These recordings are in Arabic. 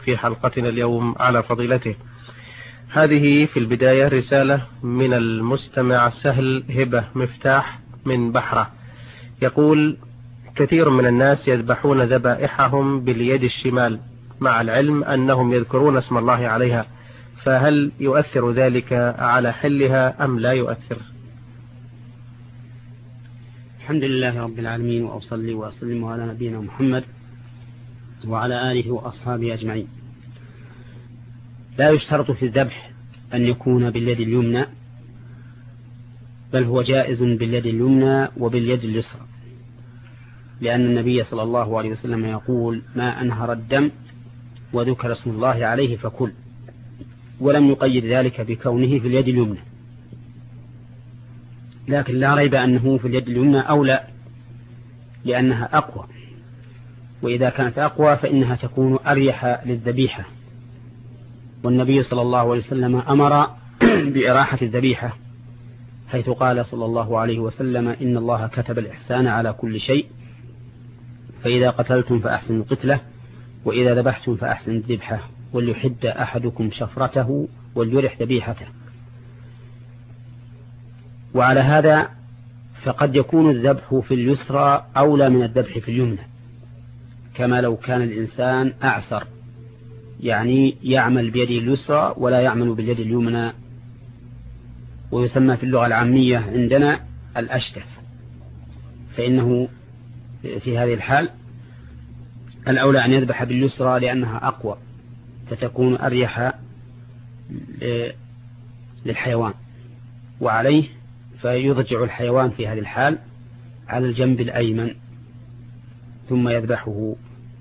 في حلقتنا اليوم على فضيلته. هذه في البداية رسالة من المستمع سهل هبة مفتاح من بحرة، يقول: كثير من الناس يذبحون ذبائحهم باليد الشمال مع العلم أنهم يذكرون اسم الله عليها، فهل يؤثر ذلك على حلها أم لا يؤثر؟ الحمد لله رب العالمين، وأصلي وأسلم على نبينا محمد وعلى آله وأصحابه أجمعين. لا يشترط في الذبح أن يكون باليد اليمنى، بل هو جائز باليد اليمنى وباليد اليسرى، لأن النبي صلى الله عليه وسلم يقول: ما أنهر الدم وذكر اسم الله عليه فكل، ولم يقيد ذلك بكونه في اليد اليمنى. لكن لا ريب أنه في اليد اليمنى أولى، لأنها أقوى، وإذا كانت أقوى فإنها تكون أريح للذبيحة، والنبي صلى الله عليه وسلم أمر بإراحة الذبيحة، حيث قال صلى الله عليه وسلم: إن الله كتب الإحسان على كل شيء، فإذا قتلتم فأحسنوا القتلة، وإذا ذبحتم فأحسنوا الذبحة، وليحد أحدكم شفرته وليرح ذبيحته. وعلى هذا فقد يكون الذبح في اليسرى أولى من الذبح في اليمنى، كما لو كان الإنسان أعسر، يعني يعمل بيده اليسرى ولا يعمل باليد اليمنى، ويسمى في اللغة العامية عندنا الأشتف، فإنه في هذه الحال الأولى أن يذبح باليسرى لأنها أقوى، فتكون أريح للحيوان، وعليه فيضجع الحيوان في هذه الحال على الجنب الأيمن ثم يذبحه.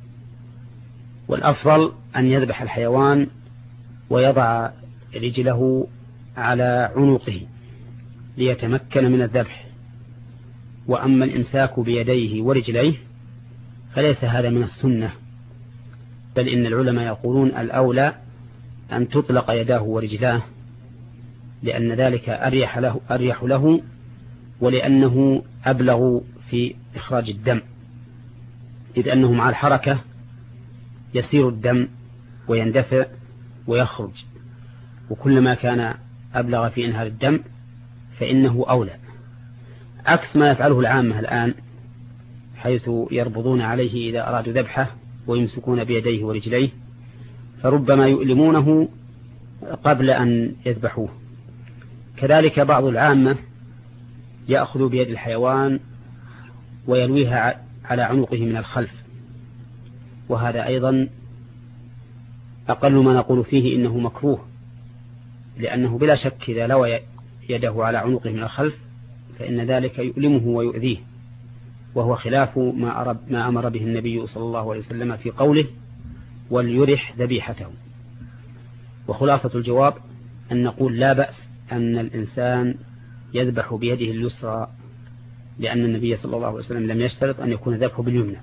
والأفضل أن يذبح الحيوان ويضع رجله على عنقه ليتمكن من الذبح. وأما الإمساك بيديه ورجليه فليس هذا من السنة، بل إن العلماء يقولون الأولى أن تطلق يداه ورجلاه، لأن ذلك أريح له، ولأنه أبلغ في إخراج الدم، إذ أنه مع الحركة يسير الدم ويندفع ويخرج، وكلما كان أبلغ في إنهار الدم فإنه أولى، عكس ما يفعله العامة الآن، حيث يربضون عليه إذا أرادوا ذبحه ويمسكون بيديه ورجليه، فربما يؤلمونه قبل أن يذبحوه. كذلك بعض العامة يأخذ بيد الحيوان ويلويها على عنقه من الخلف، وهذا أيضا أقل ما نقول فيه إنه مكروه، لأنه بلا شك إذا لوى يده على عنقه من الخلف فإن ذلك يؤلمه ويؤذيه، وهو خلاف ما أمر به النبي صلى الله عليه وسلم في قوله: وليرح ذبيحته. وخلاصة الجواب أن نقول لا بأس أن الإنسان يذبح بيده اليسرى، لأن النبي صلى الله عليه وسلم لم يشترط أن يكون ذبحه باليمنى.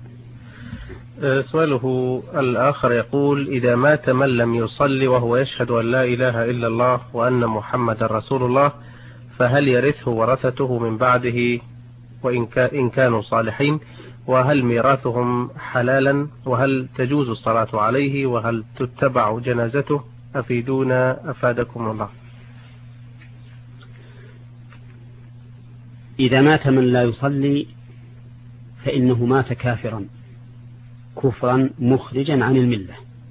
سؤاله الآخر يقول: إذا مات من لم يصلي وهو يشهد أن لا إله إلا الله وأن محمد رسول الله، فهل يرثه ورثته من بعده إن كانوا صالحين؟ وهل ميراثهم حلالا؟ وهل تجوز الصلاة عليه؟ وهل تتبع جنازته؟ أفيدونا أفادكم الله. إذا مات من لا يصلي فإنه مات كافرا كفرا مخرجا عن الملة،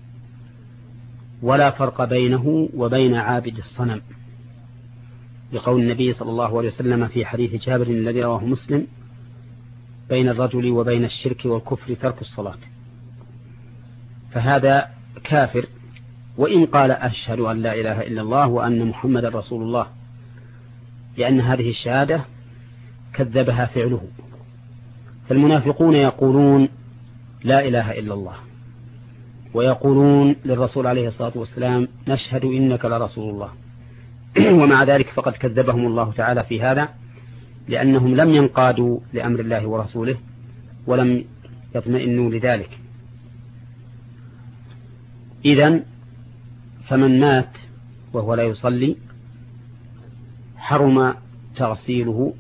ولا فرق بينه وبين عابد الصنم، لقول النبي صلى الله عليه وسلم في حديث جابر الذي رواه مسلم: بين الرجل وبين الشرك والكفر ترك الصلاة. فهذا كافر وإن قال أشهد أن لا إله إلا الله وأن محمد رسول الله، لأن هذه الشهادة كذبها فعله. فالمنافقون يقولون لا إله إلا الله، ويقولون للرسول عليه الصلاة والسلام: نشهد إنك لرسول الله، ومع ذلك فقد كذبهم الله تعالى في هذا، لأنهم لم ينقادوا لأمر الله ورسوله ولم يطمئنوا لذلك. إذن فمن مات وهو لا يصلي حرم تغسيله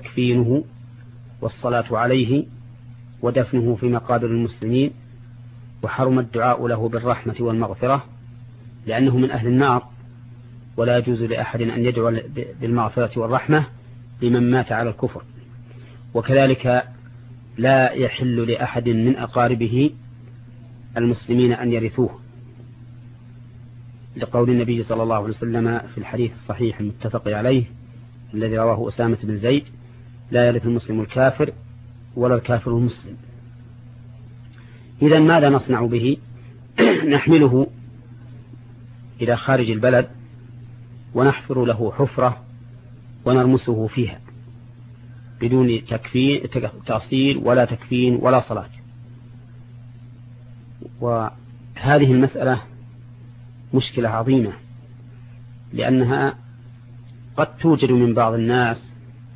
وتكفينه والصلاة عليه ودفنه في مقابر المسلمين وحرم الدعاء له بالرحمة والمغفرة لأنه من أهل النار، ولا يجوز لأحد أن يدعو بالمغفرة والرحمة لمن مات على الكفر. وكذلك لا يحل لأحد من أقاربه المسلمين أن يرثوه، لقول النبي صلى الله عليه وسلم في الحديث الصحيح المتفق عليه الذي رواه أسامة بن زيد: لا يرث المسلم الكافر ولا الكافر المسلم. إذن ماذا نصنع به؟ نحمله إلى خارج البلد ونحفر له حفرة ونرمسه فيها بدون تأصيل ولا تكفين ولا صلاة. وهذه المسألة مشكلة عظيمة، لأنها قد توجد من بعض الناس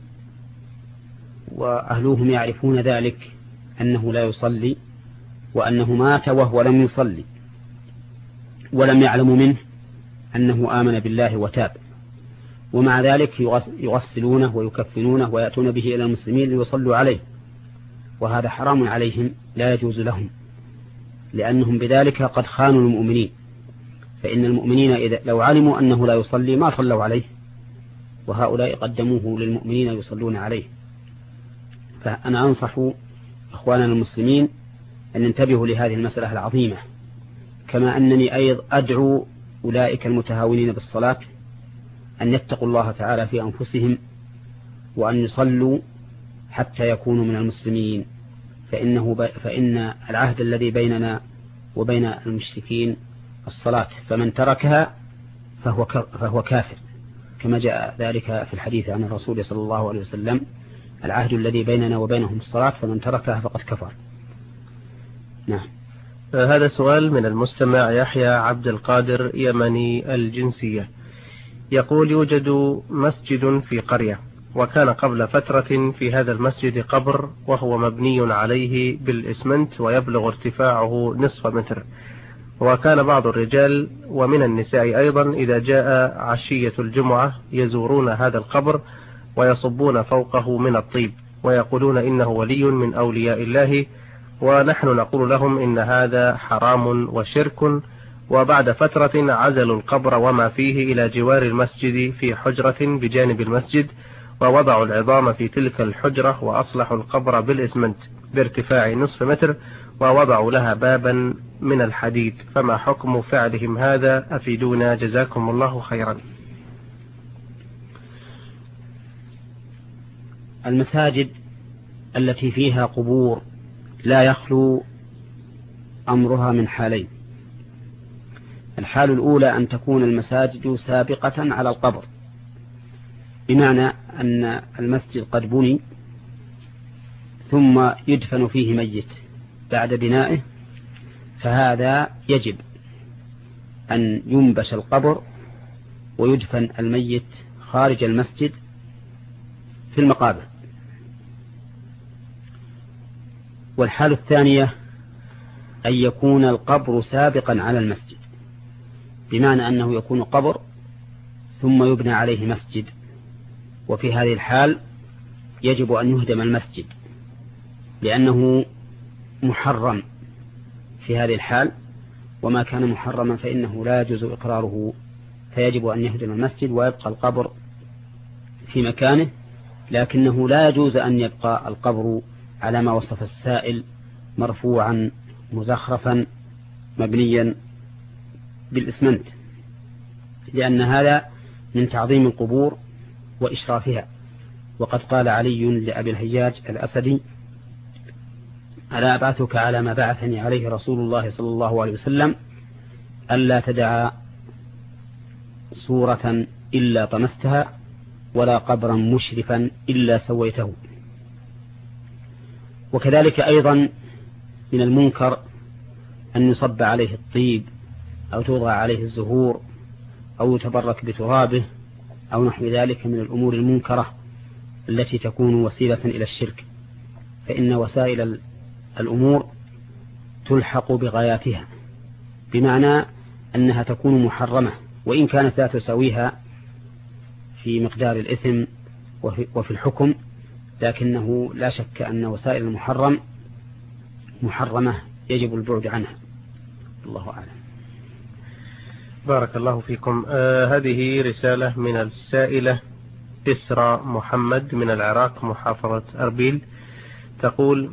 وأهلوهم يعرفون ذلك أنه لا يصلي وأنه مات وهو لم يصلي، ولم يعلموا منه أنه آمن بالله وتاب، ومع ذلك يغسلونه ويكفنونه ويأتون به إلى المسلمين ليصلوا عليه، وهذا حرام عليهم لا يجوز لهم، لأنهم بذلك قد خانوا المؤمنين. فإن المؤمنين إذا لو علموا أنه لا يصلي ما صلوا عليه، وهؤلاء قدموه للمؤمنين يصلون عليه. فأنا أنصح إخواننا المسلمين أن ينتبهوا لهذه المسألة العظيمة، كما أنني أيضا أدعو أولئك المتهاونين بالصلاة أن يتقوا الله تعالى في أنفسهم وأن يصلوا حتى يكونوا من المسلمين، فإن العهد الذي بيننا وبين المشركين الصلاة، فمن تركها فهو كافر، كما جاء ذلك في الحديث عن الرسول صلى الله عليه وسلم: العهد الذي بيننا وبينهم الصلاة، فمن تركها فقد كفر. نعم. هذا سؤال من المستمع يحيى عبد القادر يمني الجنسية، يقول: يوجد مسجد في قرية، وكان قبل فترة في هذا المسجد قبر وهو مبني عليه بالإسمنت ويبلغ ارتفاعه نصف متر، وكان بعض الرجال ومن النساء أيضا إذا جاء عشية الجمعة يزورون هذا القبر ويصبون فوقه من الطيب ويقولون إنه ولي من أولياء الله، ونحن نقول لهم إن هذا حرام وشرك. وبعد فترة عزلوا القبر وما فيه إلى جوار المسجد في حجرة بجانب المسجد، ووضعوا العظام في تلك الحجرة وأصلحوا القبر بالإسمنت بارتفاع نصف متر، ووضعوا لها بابا من الحديد، فما حكم فعلهم هذا؟ أفيدونا جزاكم الله خيرا. المساجد التي فيها قبور لا يخلو أمرها من حالين: الحال الأولى أن تكون المساجد سابقة على القبر، بمعنى أن المسجد قد بني ثم يدفن فيه ميت بعد بنائه، فهذا يجب أن ينبش القبر ويدفن الميت خارج المسجد في المقابر. والحالة الثانية أن يكون القبر سابقا على المسجد، بمعنى أنه يكون قبر ثم يبنى عليه مسجد، وفي هذه الحال يجب أن يهدم المسجد لأنه محرم في هذه الحال، وما كان محرما فإنه لا يجوز إقراره، فيجب أن يهدم المسجد ويبقى القبر في مكانه، لكنه لا يجوز أن يبقى القبر على ما وصف السائل مرفوعا مزخرفا مبنيا بالإسمنت، لأن هذا من تعظيم القبور وإشرافها. وقد قال علي لأبي الهياج الأسدي: ألا أبعثك على ما بعثني عليه رسول الله صلى الله عليه وسلم، ألا تدع صورة إلا طمستها ولا قبرا مشرفا إلا سويته. وكذلك أيضا من المنكر أن يصب عليه الطيب أو توضع عليه الزهور أو يتبرك بترابه أو نحو ذلك من الأمور المنكرة التي تكون وسيلة إلى الشرك، فإن وسائل الأمور تلحق بغاياتها، بمعنى أنها تكون محرمة وإن كانت لا تساويها في مقدار الإثم وفي الحكم، لكنه لا شك أن وسائل المحرم محرمة يجب البعد عنها. الله أعلم. بارك الله فيكم. هذه رسالة من السائلة إسراء محمد من العراق محافظة أربيل، تقول: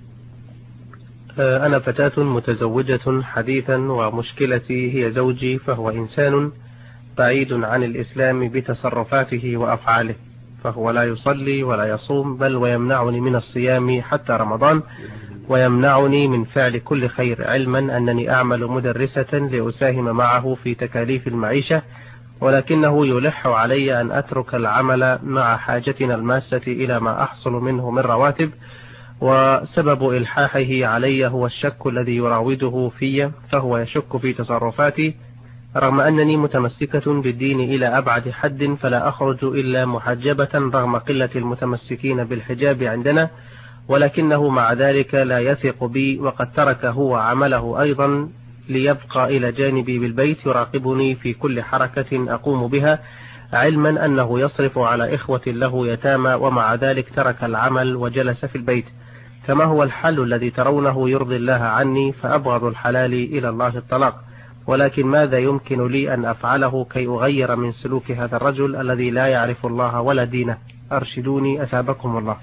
أنا فتاة متزوجة حديثا، ومشكلتي هي زوجي، فهو إنسان بعيد عن الإسلام بتصرفاته وأفعاله، فهو لا يصلي ولا يصوم، بل ويمنعني من الصيام حتى رمضان، ويمنعني من فعل كل خير، علما أنني أعمل مدرسة لأساهم معه في تكاليف المعيشة، ولكنه يلح علي أن أترك العمل مع حاجتنا الماسة إلى ما أحصل منه من رواتب، وسبب إلحاحه علي هو الشك الذي يراوده في، فهو يشك في تصرفاتي رغم أنني متمسكة بالدين إلى أبعد حد، فلا أخرج إلا محجبة رغم قلة المتمسكين بالحجاب عندنا، ولكنه مع ذلك لا يثق بي، وقد ترك هو عمله أيضا ليبقى إلى جانبي بالبيت يراقبني في كل حركة أقوم بها، علما أنه يصرف على إخوة له يتامى، ومع ذلك ترك العمل وجلس في البيت. فما هو الحل الذي ترونه يرضي الله عني؟ فأبغض الحلال إلى الله الطلاق، ولكن ماذا يمكن لي أن أفعله كي أغير من سلوك هذا الرجل الذي لا يعرف الله ولا دينه؟ أرشدوني أثابكم الله.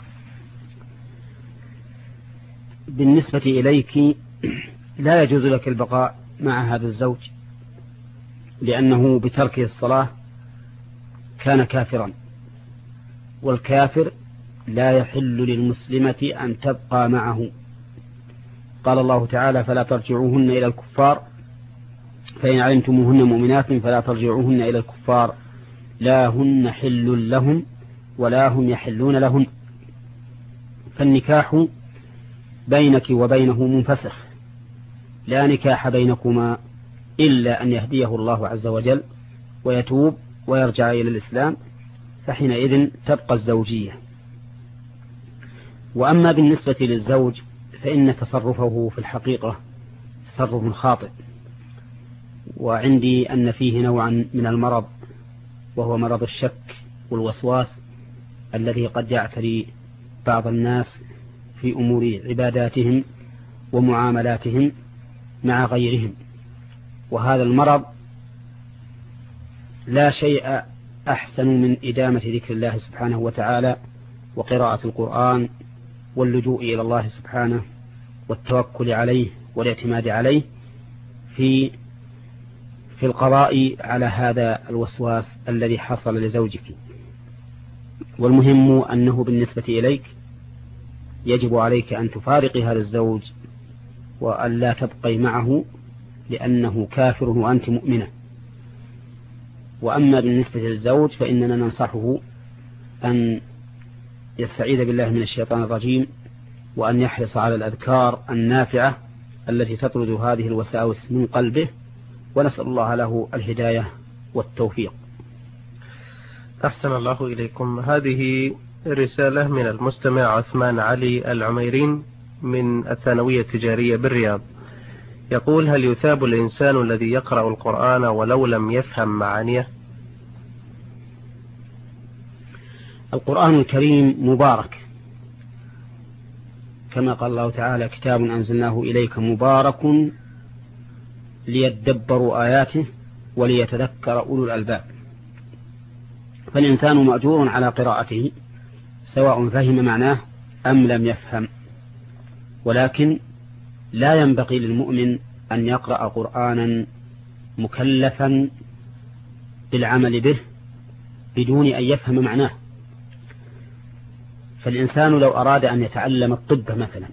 بالنسبة إليك لا يجوز لك البقاء مع هذا الزوج، لأنه بتركه الصلاة كان كافرا، والكافر لا يحل للمسلمة أن تبقى معه. قال الله تعالى: فلا ترجعوهن إلى الكفار، فإن علمتموهن مؤمنات فلا ترجعوهن إلى الكفار، لا هن حل لهم ولا هم يحلون لهن. فالنكاح بينك وبينه منفسخ، لا نكاح بينكما إلا أن يهديه الله عز وجل ويتوب ويرجع إلى الإسلام، فحينئذ تبقى الزوجية. وأما بالنسبة للزوج فإن تصرفه في الحقيقة تصرف خاطئ، وعندي أن فيه نوعا من المرض، وهو مرض الشك والوسواس الذي قد يعتري بعض الناس في أمور عباداتهم ومعاملاتهم مع غيرهم. وهذا المرض لا شيء أحسن من إدامة ذكر الله سبحانه وتعالى وقراءة القرآن واللجوء إلى الله سبحانه والتوكل عليه والاعتماد عليه في القضاء على هذا الوسواس الذي حصل لزوجك. والمهم أنه بالنسبة إليك يجب عليك أن تفارقي هذا الزوج وأن لا تبقي معه، لأنه كافر وأنت مؤمنة. وأما بالنسبة للزوج فإننا ننصحه أن يستعيذ بالله من الشيطان الرجيم، وأن يحرص على الأذكار النافعة التي تطرد هذه الوساوس من قلبه، ونسأل الله له الهداية والتوفيق. أحسن الله إليكم. هذه رسالة من المستمع عثمان علي العميرين من الثانوية التجارية بالرياض، يقول: هل يثاب الإنسان الذي يقرأ القرآن ولو لم يفهم معانيه؟ القرآن الكريم مبارك، كما قال الله تعالى: كتاب أنزلناه إليك مبارك ليدبروا آياته وليتذكر أولو الألباب. فالإنسان مأجور على قراءته سواء فهم معناه أم لم يفهم، ولكن لا ينبغي للمؤمن أن يقرأ قرآنا مكلفا بالعمل به بدون أن يفهم معناه. فالإنسان لو أراد أن يتعلم الطب مثلا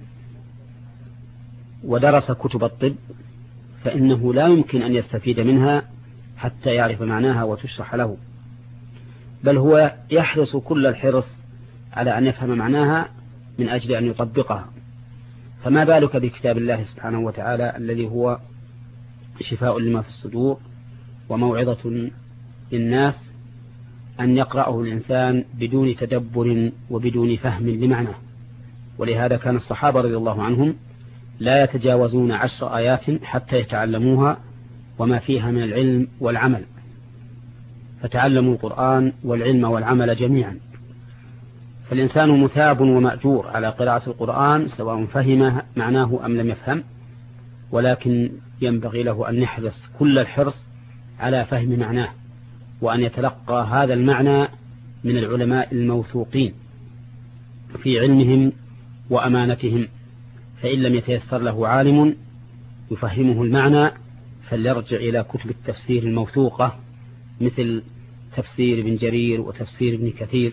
ودرس كتب الطب، فإنه لا يمكن أن يستفيد منها حتى يعرف معناها وتشرح له، بل هو يحرص كل الحرص على أن يفهم معناها من أجل أن يطبقها. فما بالك بكتاب الله سبحانه وتعالى الذي هو شفاء لما في الصدور وموعظة للناس، أن يقرأه الإنسان بدون تدبر وبدون فهم لمعناه. ولهذا كان الصحابة رضي الله عنهم لا يتجاوزون 10 آيات حتى يتعلموها وما فيها من العلم والعمل، فتعلموا القرآن والعلم والعمل جميعا. فالإنسان مثاب ومأجور على قراءة القرآن سواء فهم معناه أم لم يفهم، ولكن ينبغي له أن يحرص كل الحرص على فهم معناه، وأن يتلقى هذا المعنى من العلماء الموثوقين في علمهم وأمانتهم. فإن لم يتيسر له عالم يفهمه المعنى فليرجع إلى كتب التفسير الموثوقة مثل تفسير ابن جرير وتفسير ابن كثير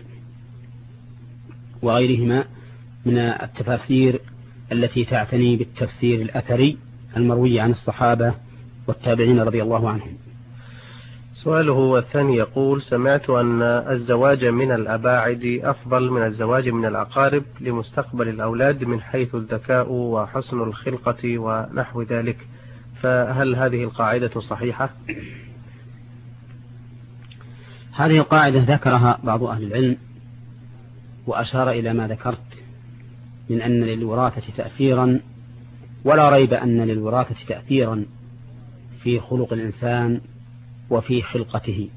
وغيرهما من التفاسير التي تعتني بالتفسير الأثري المروي عن الصحابة والتابعين رضي الله عنهم. سؤاله الثاني يقول: سمعت أن الزواج من الأباعد أفضل من الزواج من الأقارب لمستقبل الأولاد من حيث الذكاء وحسن الخلقة ونحو ذلك، فهل هذه القاعدة صحيحة؟ هذه القاعدة ذكرها بعض أهل العلم وأشار إلى ما ذكرت من أن للوراثة تأثيرا، ولا ريب أن للوراثة تأثيرا في خلق الإنسان وفي خلقته.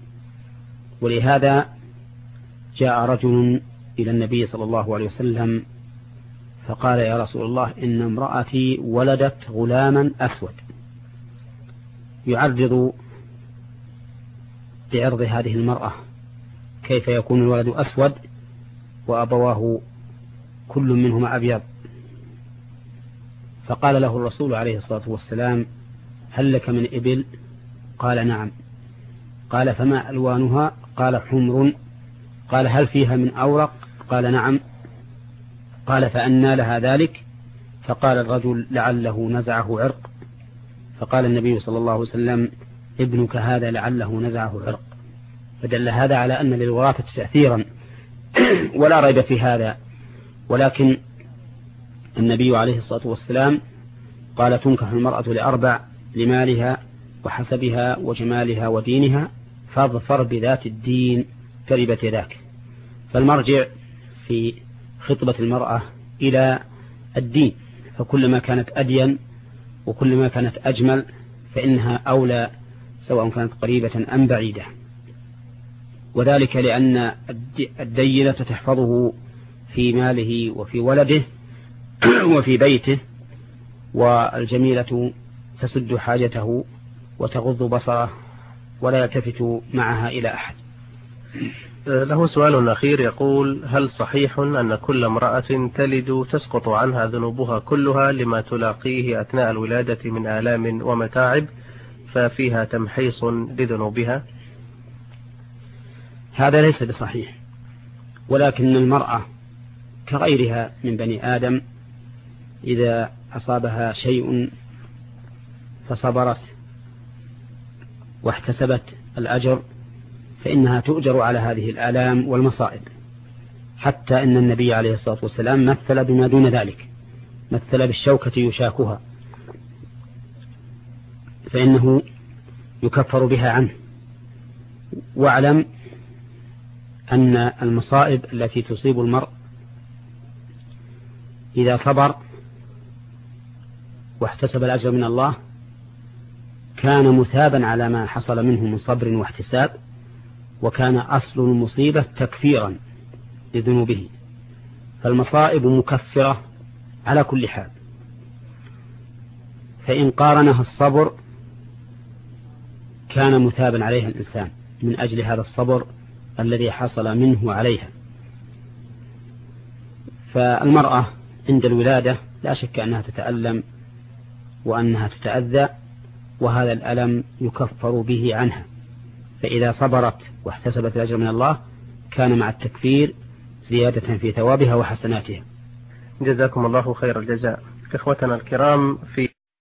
ولهذا جاء رجل إلى النبي صلى الله عليه وسلم فقال: يا رسول الله، إن امرأتي ولدت غلاما أسود، يعرض بعرض هذه المرأة، كيف يكون الولد أسود وأبواه كل منهما أبيض؟ فقال له الرسول عليه الصلاة والسلام: هل لك من إبل؟ قال: نعم. قال: فما ألوانها؟ قال: حمر. قال: هل فيها من أورق؟ قال: نعم. قال: فأنى لها ذلك؟ فقال الرجل: لعله نزعه عرق. فقال النبي صلى الله عليه وسلم: ابنك هذا لعله نزعه عرق. فدل هذا على أن للوراثة تأثيرا ولا ريب في هذا، ولكن النبي عليه الصلاة والسلام قال: تنكح المرأة لأربع: لمالها وحسبها وجمالها ودينها، فاظفر بذات الدين تربت يداك. فالمرجع في خطبة المرأة إلى الدين، فكلما كانت أدين وكلما كانت أجمل فإنها أولى سواء كانت قريبة أم بعيدة. وذلك لأن الدينة تحفظه في ماله وفي ولده وفي بيته، والجميلة تسد حاجته وتغض بصره ولا يلتفت معها إلى أحد. له سؤال أخير يقول: هل صحيح أن كل امرأة تلد تسقط عنها ذنوبها كلها لما تلاقيه أثناء الولادة من آلام ومتاعب، ففيها تمحيص لذنوبها؟ هذا ليس بصحيح، ولكن المرأة كغيرها من بني آدم إذا أصابها شيء فصبرت واحتسبت الأجر فإنها تؤجر على هذه الآلام والمصائب، حتى أن النبي عليه الصلاة والسلام مثل بما دون ذلك، مثل بالشوكة يشاكها فإنه يكفر بها عنه. واعلم أن المصائب التي تصيب المرء إذا صبر واحتسب الأجر من الله كان مثابا على ما حصل منه من صبر واحتساب، وكان أصل المصيبة تكفيرا لذنوبه. فالمصائب مكفرة على كل حال، فإن قارنها الصبر كان مثابا عليها الإنسان من أجل هذا الصبر الذي حصل منه عليها. فالمرأة عند الولادة لا شك أنها تتألم وأنها تتأذى، وهذا الألم يكفر به عنها، فإذا صبرت واحتسبت الأجر من الله كان مع التكفير زيادة في ثوابها وحسناتها. جزاكم الله خير الجزاء. إخوتنا الكرام، في